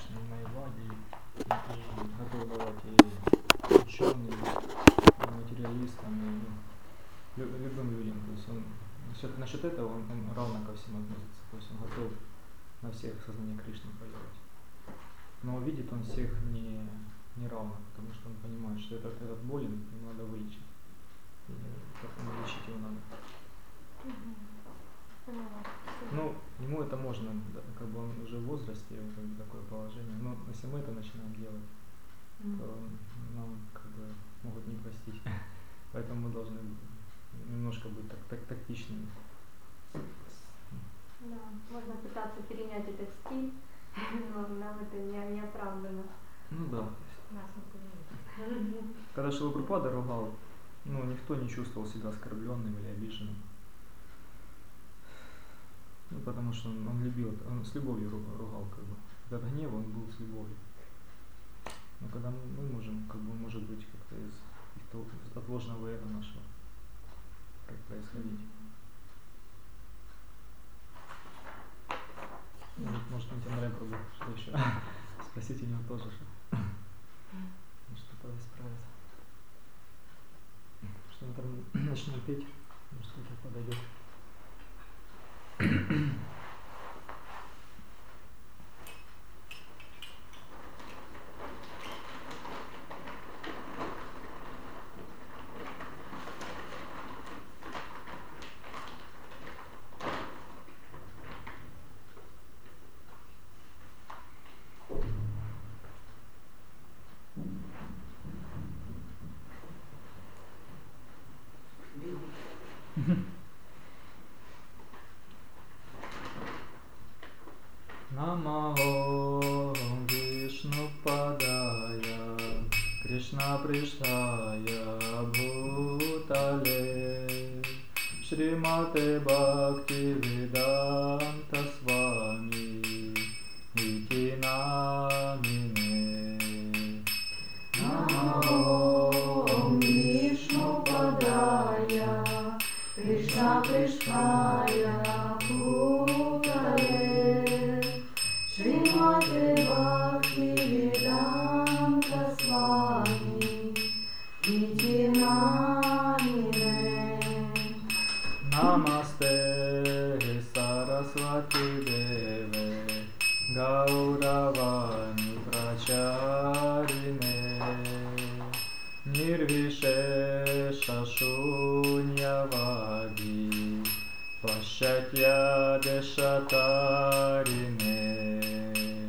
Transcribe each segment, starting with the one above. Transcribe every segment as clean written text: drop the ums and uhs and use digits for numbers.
Кришны, и Майявади, и готов давать и ученым, и материалистам, и любым людям. То есть он насчет этого он равно ко всем относится. То есть он готов на всех сознание Кришны проявить. Но видит он всех не равно, потому что он понимает, что этот болен, ему надо вылечить. И поэтому лечить его надо. Ну, ему это можно, да, как бы он уже в возрасте, как бы такое положение. Но если мы это начинаем делать, то нам как бы могут не простить. Поэтому мы должны немножко быть тактичными. Да, можно пытаться перенять этот стиль, но нам это не оправдано. Ну да. Нас не понимают. Когда Шрила Прабхупада ругал, никто не чувствовал себя оскорбленным или обиженным. Потому что он любил, он с любовью ругал, как бы. Когда гнев, он был с любовью. Но когда мы можем, как бы, может быть, как-то из отложенного эго нашего происходить. Может, Нитянрай Прабху, что еще? Спросите у него тоже, что что-то исправить. Что мы там начнем петь, может, кто-то подойдет. Намао Вишну Падая Кришна Приштая Бхутале Шримате Бхакти Веданта Свами Ити Намине. Намао Вишну Падая Кришна Приштая Бхутале Шримате Бхакти Веданта Свами Ити Намине. Намасте Сарасвати Деве Гауравани Прачарине Нирвишеша Шуньявади Пашатья Дешатарине.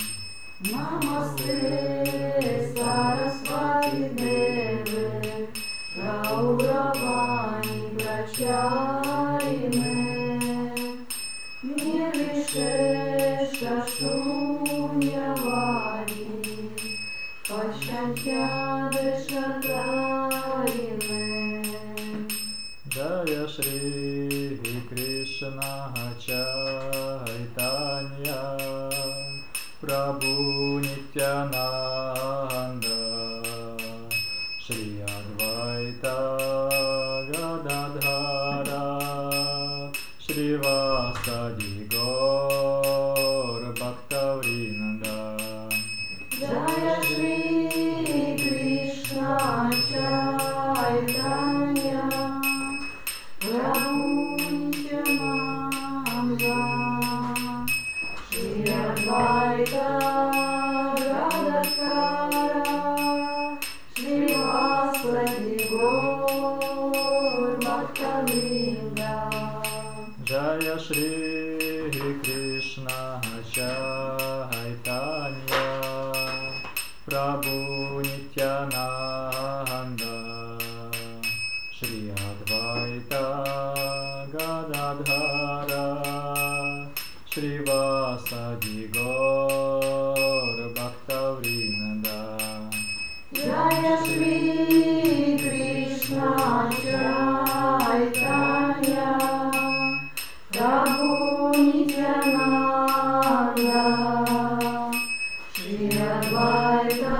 Намасте Сарасвати Деве Гауравани Прачарине Нирвишеша Шуньявади Пашатья Дешатарине. Jaya Shri Krishna Chaitanya Prabhu Nityananda Shri Advaita Gadadhara Shri Vasadi Gaur Bhaktavrinda. Jaya Shri Krishna Chaitanya Prabhu Nityananda Shri Advaita Gadadhara Shri Vasadi Gaur Bhaktavrinda. Jaya Shri Krishna Chaitanya Prabhu Nityananda Shri Advaita Gadadhara Shri Vasadi Gaur Bhaktavrinda. Jaya Shri Krishna Chaitanya Prabhu Nityananda Shri Advaita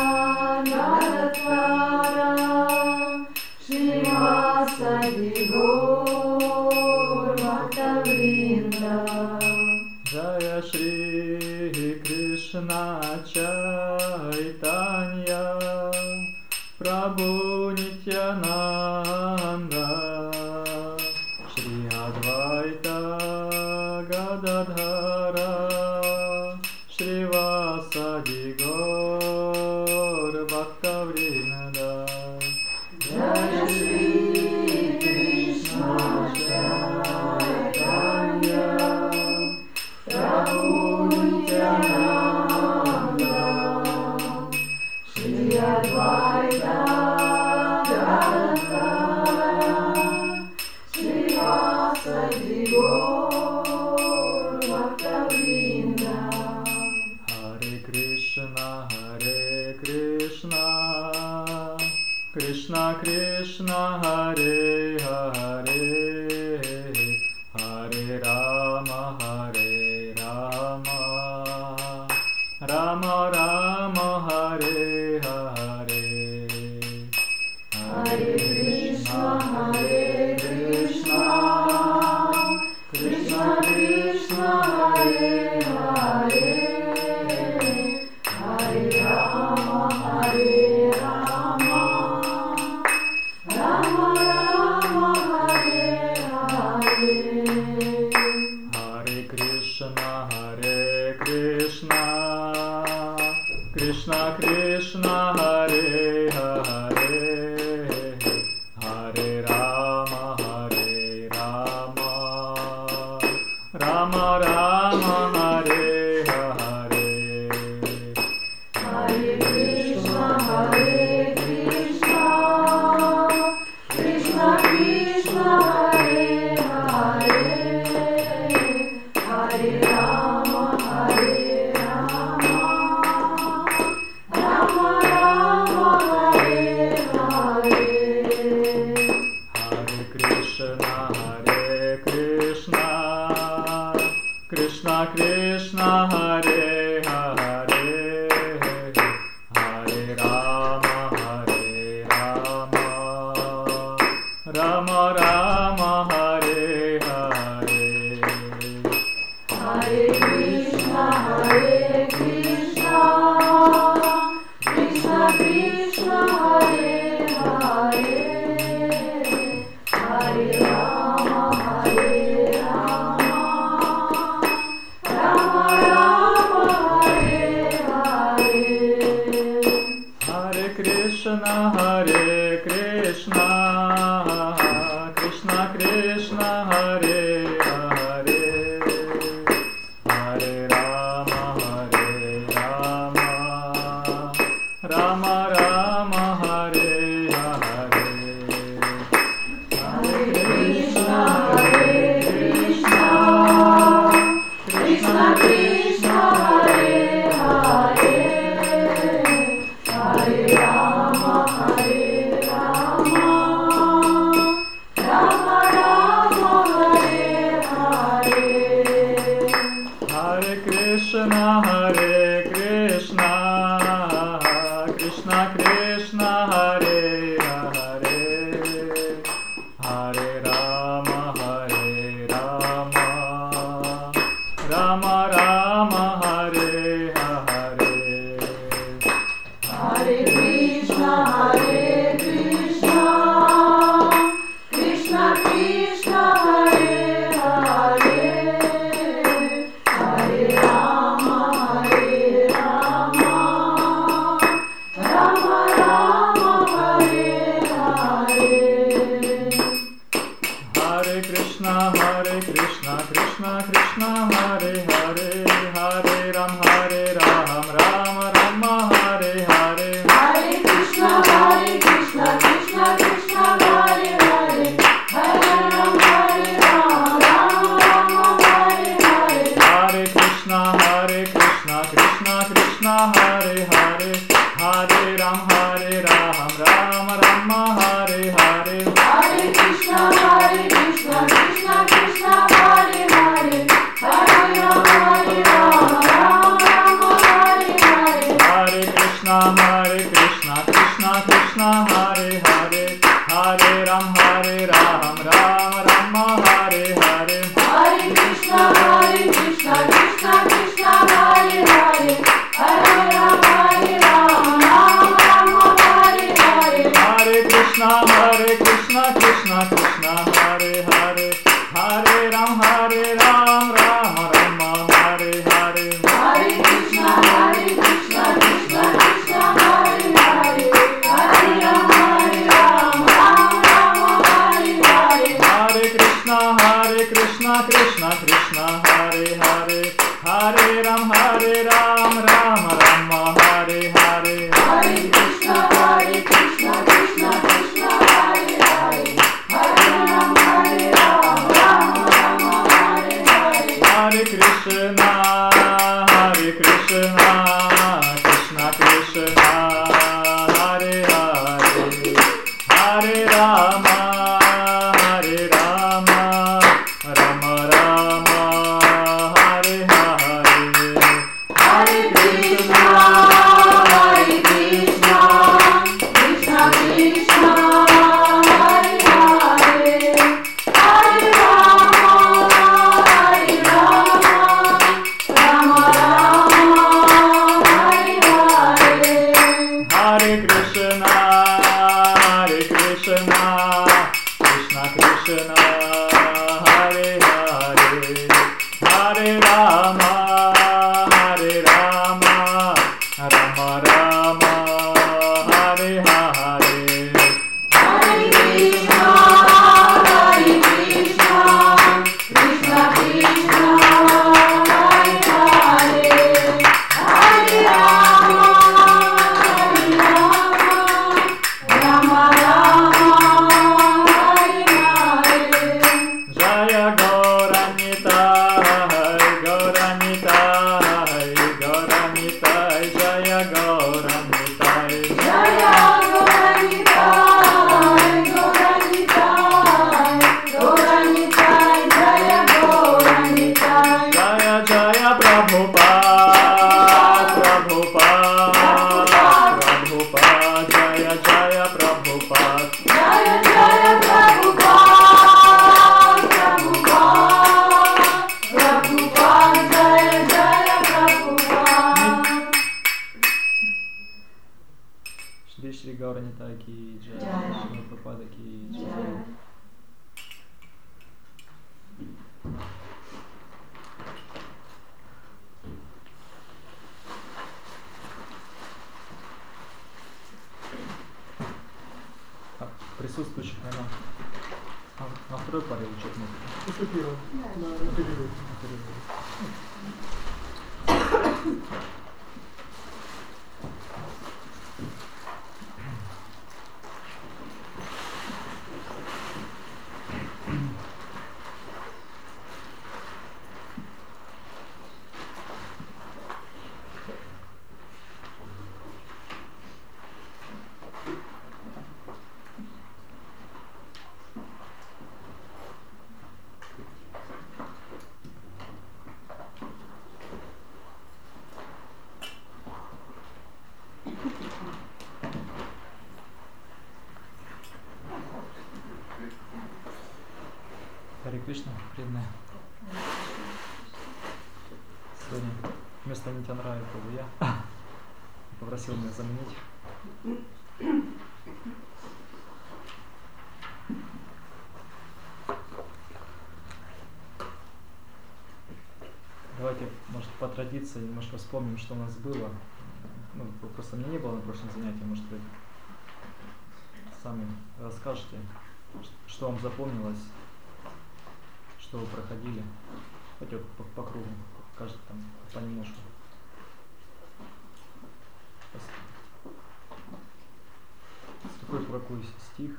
Gadadhara Shri Vasadi Gaur Bhaktavrinda. Jaya Shri Krishna Chaitanya Prabhu Nityananda Shri Advaita Gadadhara Shrivasadi Gaur Bhaktavrinda Jai Shri Krishna Chaitanya Prabhu Nityananda Shri Advaita Gadadhara Shrivasadi Gaur Bhaktavrinda. Hare Krishna Krishna Krishna Hare Hare Hare Rama Rama Rama Hare Hare Hare Krishna Krishna Krishna Hare Hare Hare Rama Rama Rama Hare Hare. Hare Krishna Krishna Krishna Hare Hare Hare Rama Rama Rama Hare Hare. Hare Krishna Krishna Krishna Hare Hare Hare Rama Rama Rama Hare Hare. Hare Krishna Krishna Krishna Hare Hare Hare Rama Rama Rama Hare Hare. Hare Krishna Krishna Krishna Hare Hare Hare Rama Rama Rama Hare Hare. Hare Krishna Krishna Krishna Hare Hare Hare Rama Rama Rama Hare Hare. Hare Krishna Krishna Krishna Hare Hare Hare Rama Rama Rama Hare Hare. Hare Krishna Krishna Krishna Hare Hare Hare Rama Rama Rama Hare Hare. Hare Krishna Krishna Krishna Hare Hare Hare Rama Rama Rama Hare Hare. Hare Krishna Krishna Hare Hare Hare Ram Rama Rama Hare Hare. Hare Krishna Krishna Hare Hare Hare Ram Rama Rama Hare Hare. Hare Krishna Krishna Hare Hare Hare Ram Rama Rama Hare Hare. Hare Krishna Krishna Hare Hare Hare Ram Rama Rama Hare Hare. Hare Krishna Krishna Hare Hare Hare Ram Rama Hare Hare. Hare Krishna Krishna Hare Hare Hare Gauranitai ki jai, Jai. Shri Prabhupada ki jai. Jai. А присутствующих, наверное, на второй паре учебник. Поступила Да. на перерыв. Харе Кришна, преданные. Сегодня вместо Нитянрая был я. Попросил меня заменить. Давайте, может, по традиции немножко вспомним, что у нас было. Ну, просто меня не было на прошлом занятии, может, вы сами расскажете, что вам запомнилось, что вы проходили. Хоть вот по кругу, каждый там понемножку. Какой стих?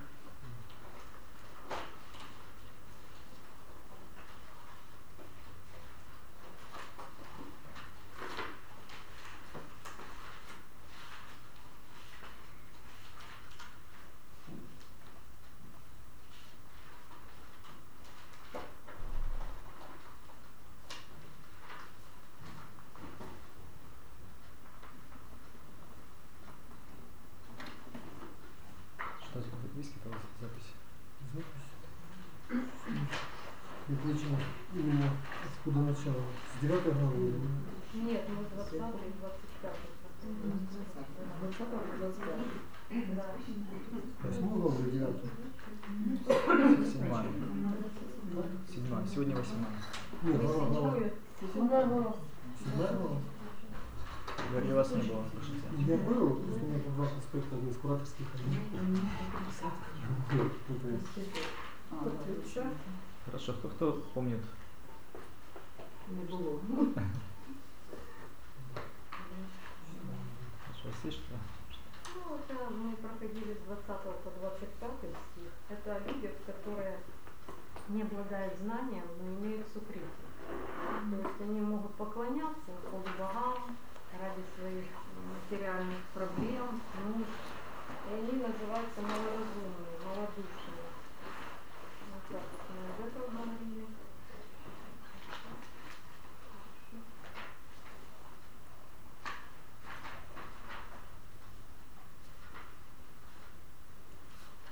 Что есть какая-то запись? И причем именно откуда начало? С 9 главы? Нет, мы 20 и 25. 20 Да. 8 главы или 9? Седьмая. Сегодня 8. Нет, глава. 7 глава. 7 глава? Я вас не было, слушайте. Я был, просто у меня был два аспекта из кураторских. Хорошо, кто помнит? Не було. Хорошо, у вас есть что? Ну, это мы проходили с 20 по 25 стих. Это люди, которые не обладают знанием, но имеют сукрити. То есть они могут поклоняться богам ради своих материальных проблем, нужд. И они называются малоразумные, малодушные. Вот так вот мы об этом говорили.